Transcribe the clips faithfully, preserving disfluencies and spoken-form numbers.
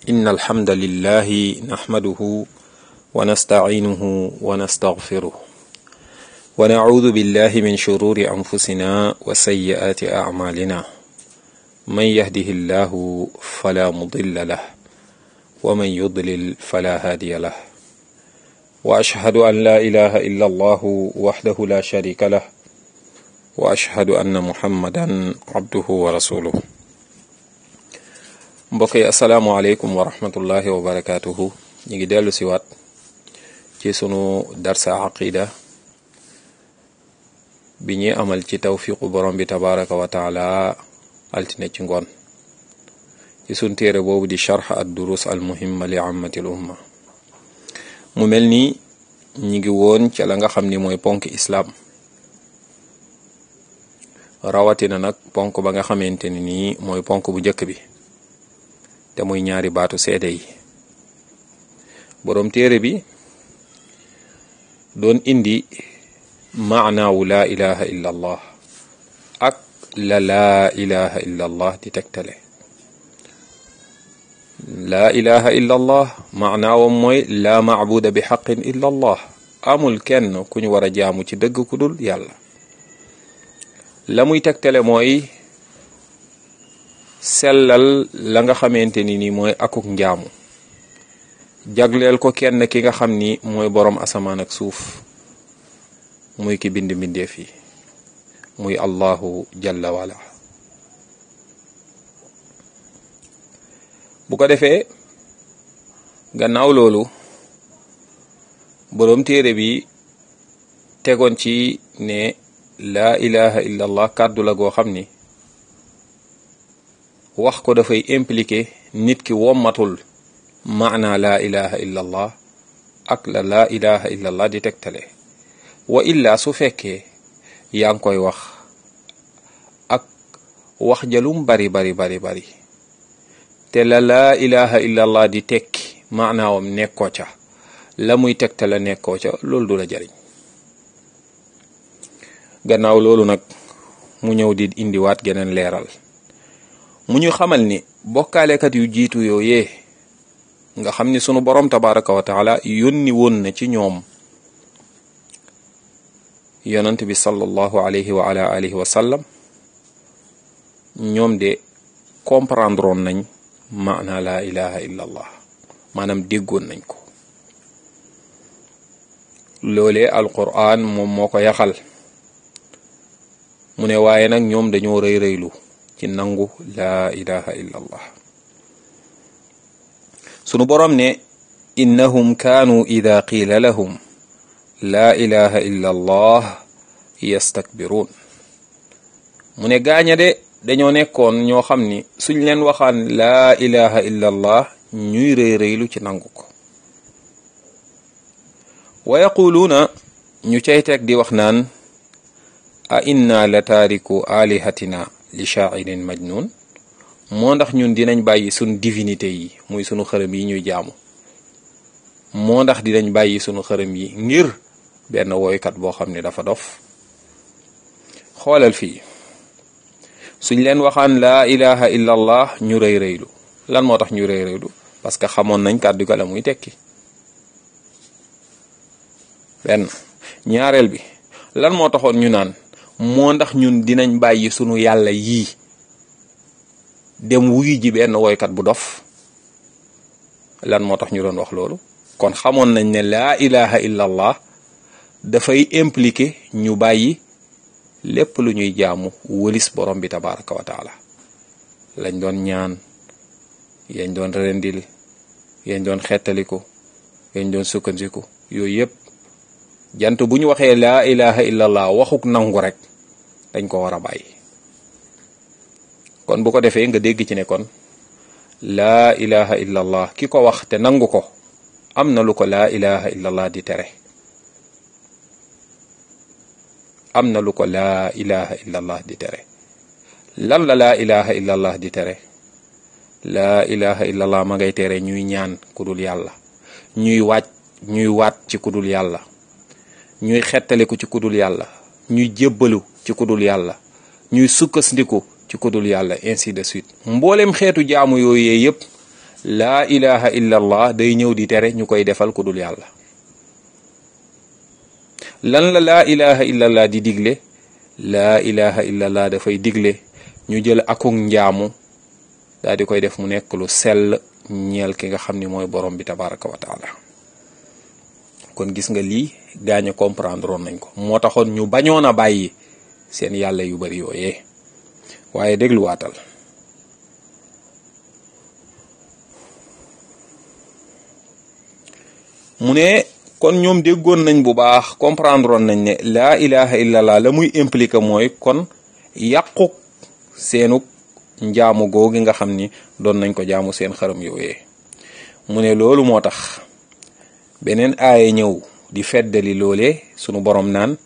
إن الحمد لله نحمده ونستعينه ونستغفره ونعوذ بالله من شرور أنفسنا وسيئات أعمالنا من يهده الله فلا مضل له ومن يضلل فلا هادي له وأشهد أن لا إله إلا الله وحده لا شريك له وأشهد أن محمدا عبده ورسوله. mbokk yi asalaamualeykum wa rahmatullahi wa barakaatuhu. ñu ngi dellu si waat ci sunu darsa aqida bi ñuy amal ci tawfiqu borom bi tabaraka wa taala altine ci ngoon ci sun téere boobu di charx ad durus al muhimma li ammati l umma. mu mel ni ñi ngi woon ca la nga xam ni mooy ponk islaam, rawatina nag ponk ba nga xamante ni nii mooy ponk bu njëkk bi te muy ñaari baatu seede yi. boroom téere bi doon indi maanaawu laa ilaha illa allah ak la laa ilaha illa allah di tegtale. laa ilaha illa allah maanaawam mooy laa maabuda bi xaqin illa allah, amul kenn ku ñu war a jaamu ci dëgg ku dul yàlla. la muy tegtale mooy sellal la nga xamante ni ni mooy akuk njaamu, jagleel ko kenn ki nga xam ni mooy boroom asamaan ak suuf, muy ki bind mbindeef yi, muy allahu jalla wala. bu ko defee gannaaw loolu boroom téere bi tegoon ci ne laa ilaha illa allah kàddu la goo xam ni wax ko dafay impliqué nit ki wommatul maana laa ilaha illa allah ak la laa ilaha illa allah di tegtale. wa illa su fekkee yaa ngi koy wax ak wax jalum bari bari bari bari te la laa ilaha illa allah di tekki maanaawam nekkoo ca, la muy tegtale nekkoo ca, loolu du la jariñ. gannaaw loolu nag mu ñëw di indiwaat geneen leeral, mu ñu xamal ni bokkaalekat yu jiitu yooyee nga xam ni sunu borom tabaraka wa taala yónni woon na ci ñoom yonant bi sallallahu alayhi wa ala alihi wa sallam, ñoom de comprendre woon nañ maana laa ilaha illa allah, maanaam déggoon nañ ko. loolee alquran moom moo ko yaxal. mu ne waaye nag ñoom dañoo rëy rëylu ci nangu laa ilaha illa allah. sunu boroom ne innahum kaanu ida qiila lahum laa ilaha illa allah yastakbiruun. mu ne gaaña de dañoo nekkoon ñoo xam ni suñ leen waxaan laa ilaha illa allah ñuy rëy rëylu ci nangu ko. wa yaquluuna ñu cay teg di wax naan a inna la taariku alihatina li shaa'irin majnun, moo ndax ñun dinañ bàyyi sunu divinité yi muy sunu xërëm yi ñuy jaamu, moo ndax dinañ bàyyi sunu xërëm yi ngir benn woykat boo xam ne dafa dof. xoolal fii suñ leen waxaan laa ilaha illa allah ñu rëy rëylu. lan moo tax ñu rëy rëylu? parce que xamoon nañ kàddu ga la muy tekki. benn ñaareel bi lan moo taxoon ñu naan moo ndax ñun dinañ bàyyi sunu yàlla yii dem wuyu ji benn woykat bu dof. lan moo tax ñu doon wax loolu? kon xamoon nañ ne laa ilaha illa allah dafay impliqué ñu bàyyi lépp lu ñuy jaamu wëlis borom bi tabaraka wa taala. lañ doon ñaan, yañ doon rendil, yañ doon xettaliku, yañ doon sukkandiku, yooyu yëpp jant bu ñu waxee laa ilaha illallah waxuk nangu rek dañ ko war a bàyyi. kon bu ko defee nga dégg ci ne kon laa ilaha illallah ki ko wax te nangu ko am na lu ko laa ilaha illallah di tere. am na lu ko laa ilaha illallah di tere. lan la laa ilaha illallah di tere? laa ilaha illallah ma ngay tere ñuy ñaan ku dul yàlla, ñuy waaj ñuy waat ci ku dul yàlla, ñuy xettaliku ci kudul yàlla, ñuy jébbalu ci kudul yàlla, ñuy sukkandiku ci kudul yàlla, ainsi de suite. mboolem xeetu jaamu yooyu yëpp laa ilaha illa allah day ñëw di tere ñu koy defal ku dul yàlla. lan la laa ilaha illa allah di digle? laa ilaha illa allah dafay digle ñu jël akuk njaamu daal di koy def mu nekk lu sell ñeel ki nga xam ni mooy borom bi tabaraka wa taala. kon gis nga lii gaañ a comprendre woon nañ ko, moo taxoon ñu bañoon a bàyyi seen yàlla yu bari yooyee. waaye dégluwaatal, mu ne kon ñoom déggoon nañ bu baax, comprendre woon nañ ne laa ilaha illallah la muy impliqué mooy kon yàquk seenuk njaamu googi nga xam ni doon nañ ko jaamu seen xaram yooyee. mu ne loolu moo tax beneen aaya ñëw di feddali loolee, sunu borom naan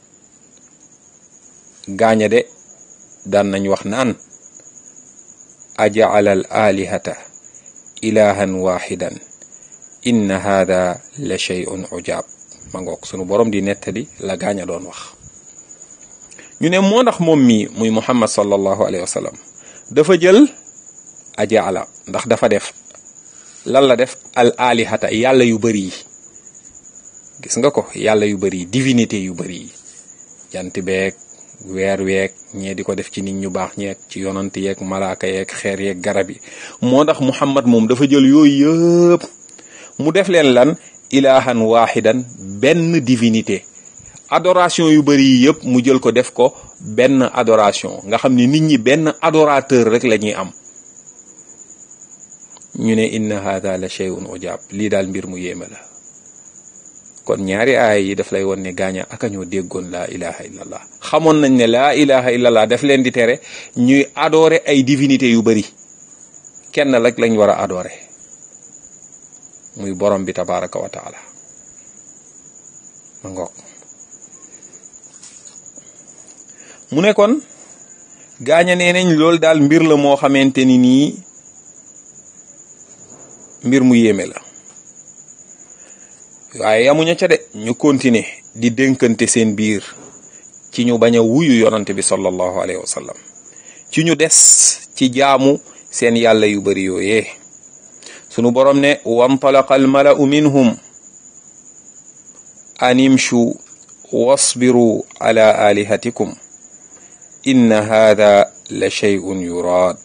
gaaña de daan nañ wax naan aja'ala al alihata ilahan wahidan inna hada la shay'un ujab. ma ngoog sunu borom di nettali la gaaña doon wax. ñu ne moo ndax moom mii muy muhammad sallallahu alayhi wa sallam dafa jël aja'ala, ndax dafa def lan la def al alihata yàlla yu bari yi. gis nga ko, yàlla yu bari yi, divinité yu bari yi, jant beeg weer weeg ñee di ko def ci nit ñu baax ñeeg ci yonant yeeg malaaka yeeg xeer yeeg garab yi. moo tax muhammad moom dafa jël yooyu yëpp mu def leen lan ilahan wahidan, benn divinité. adoration yu bari yi yëpp mu jël ko def ko benn adoration, nga xam ni nit ñi benn adorateur rek la ñuy am. ñu ne inna hada la shay'un ujab, lii daal mbir mu yéeme la. kon ñaari aaya yi daf lay won ne gaaña aka ñoo déggoon laa ilaha illallah, xamoon nañ ne laa ilaha illallah daf leen di tere ñuy adorer ay divinités yu bari. kenn rek lañ war a adorer, muy borom bi tabaraka wa taala. ma ngoog mu ne kon gaaña nee nañ loolu daal mbir la moo xamante ni nii mbir mu yéeme la. waaye yamuña ca de, ñu continuer di dénkante seen biir ci ñu bañ a wuyu yonante bi sallallahu alayhi wa sallam, ci ñu des ci jaamu seen yàlla yu bari yooyee. sunu borom ne wantalaqa almalau minhum an imshu wasbiru ala alihatikum inna hada la shay'un yurad.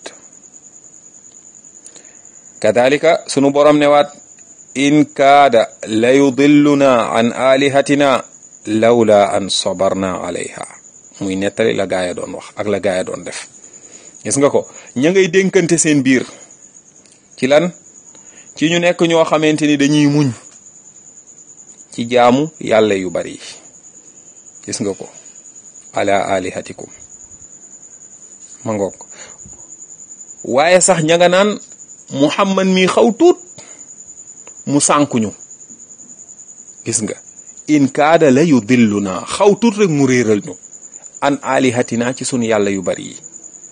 kadhalika sunu borom ne waat in kaada la yudilluna an alihatina lawla an sabarna alayha. muy nettali la gaaya doon wax ak la gaaya doon def. gis nga ko, ña ngay dénkante seen biir ci lan, ci ñu nekk ñoo xamante ni dañuy muñ ci jaamu yàlla yu bari. gis nga ko, ala alihatikum. ma ngoog waaye sax ña nga naan muhammad mi xaw tuut mu sànkuñu. gis nga, in kaada la yudilluna, xaw tuut rek mu réeral ñu an alihatina ci sunu yàlla yu bari yi.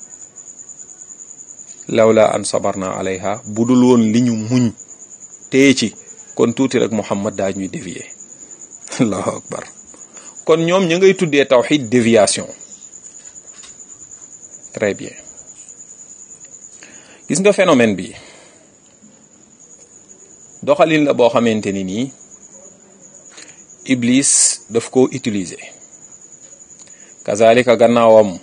lawla an sabarna alayha, bu dul woon li ñu muñ téye ci kon tuuti rek muhammad daa ñuy dévier. allahu akbar. kon ñoom ña ngay tuddee tawhid déviation. très bien. gis nga phénomène bi doxalin la boo xamante ni nii iblis daf koo utiliser. kazalika gannaawam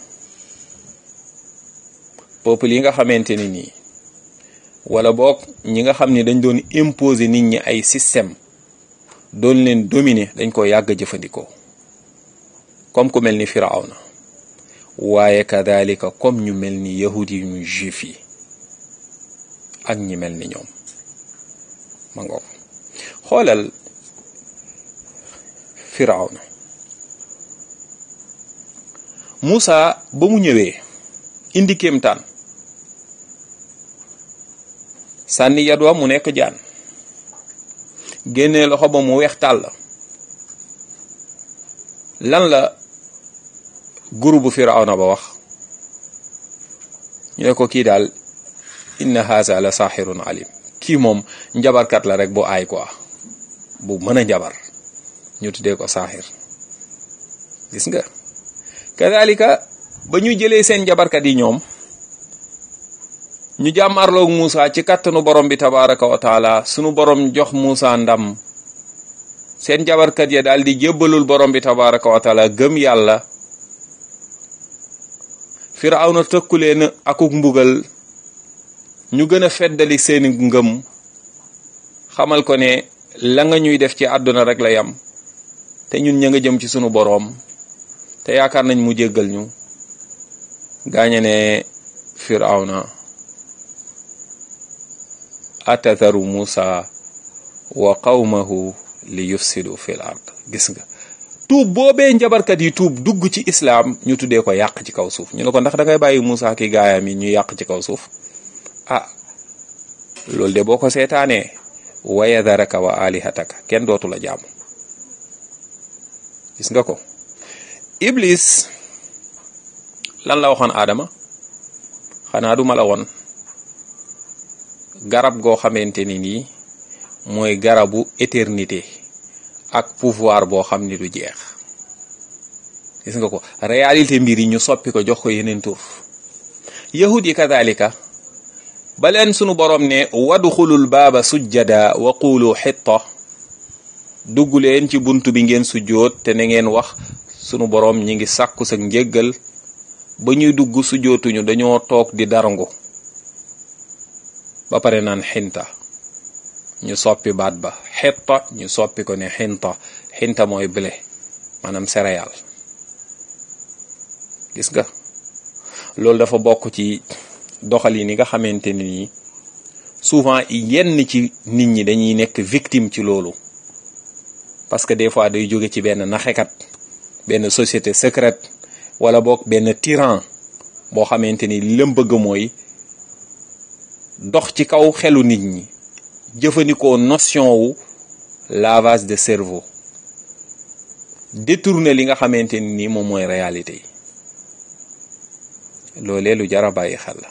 peuple yi nga xamante ni nii wala boog ñi nga xam ni dañ doon imposer nit ñi ay système doon leen dominer, dañ ko yàgg a jëfandikoo comme ku mel ni firawna, waaye kadalika comme ñu mel ni yahudi yi ñu juif yi ak ñi mel ni ñoom. ma ngoog xoolal firawna, Musa ba mu ñëwee indi kéemtaan, sànni yadwa mu nekk jaan, génnee loxo ba mu weex tàll. lan la guru bu firawna ba wax? ñu ne ko kii daal inna haza la saaxirun alim, kii moom njabarkat la rek bu aay quoi, bu mën a njabar, ñu tuddee ko saaxir. gis nga, kadalika ba ñu jëlee seen njabarkat yi ñoom ñu jàmmarloog Muusa ci kàttanu borom bi tabaraka wa taala sunu borom jox Muusa ndam seen jabarkat ya daal di jébbalul borom bi tabaraka wa taala gëm yàlla Firawna tëkku leen akuk mbugal ñu gën a feddali seeni ngëm xamal ko ne la nga ñuy def ci àdduna rek la yam te ñun ña nga jëm ci sunu boroom te yaakaar nañ mu jéggal ñu gaañe ne Firawna atataru Musa wa qawmahu li yufsidu fil ard gis nga tuub boobee njabarkat yi tuub dugg ci islaam ñu tuddee ko yàq ci kaw suuf ñu ne ko ndax da ngay bàyyi Musa ki gaayam yi ñu yàq ci kaw suuf ah loolu de boo ko seetaanee wa yadaraka wa alihataka kenn dootu la jaamu gis nga ko Iblis lan la waxoon Adama xanaa du ma la woon garab goo xamante ni nii mooy garabu éternité ak pouvoir boo xam ni du jeex gis nga ko réalité mbir yi ñu soppi ko jox ko yeneen tur yahud yi kadhalika ba leen sunu borom ne wadxulul baaba sujjada wa qulu xitta dugg leen ci buntu bi ngeen sujjoot te na ngeen wax sunu borom ñi ngi sàkku sa njéggal ba ñuy dugg sujjootuñu dañoo toog di darangu ba pare naan xinta ñu soppi baat ba xitta ñu soppi ko ne xinta xinta mooy blé maanaam céréale gis nga loolu dafa bokk ci doxalin yi nga xamante ni nii souvent yenn ci nit ñi dañuy nekk victime ci loolu parce que des fois day jóge ci benn naxekat benn société secrète wala boog benn tyran boo xamante ni li lam bëgg mooy dox ci kaw xelu nit ñi jëfandikoo notion wu lavage de cerveau détourner li nga xamante ni nii moom mooy réalité yi loolee lu jar a bàyyi xel la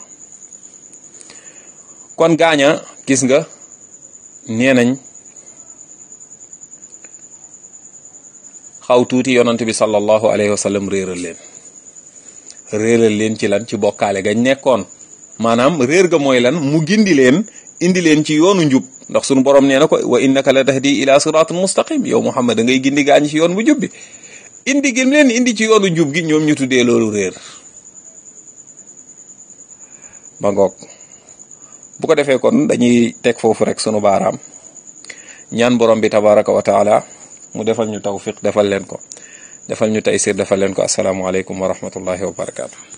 kon gaaña gis nga nee nañ xaw tuuti yonant bi sallallahu alayhi wa sallam réeral leen réeral leen ci lan ci bokkaale gañ nekkoon maanaam réer ga mooy lan mu gindi leen indi leen ci yoonu njub ndax sunu borom nee na ko wa innaka la tahdi ila siratul mustaqim yow Muhammad da ngay gindi gaañ ci yoon bu jub bi indi gim leen indi ci yoonu njub gi ñoom ñu tuddee loolu réer ba ngoog bu ko defee kon dañuy teg foofu rek sunu baaraam ñaan borom bi tabaraka wa taala mu defal ñu tawfiq defal leen ko defal ñu taysir defal leen ko assalaamu aleykum wa rahmatullahi wa barakaatu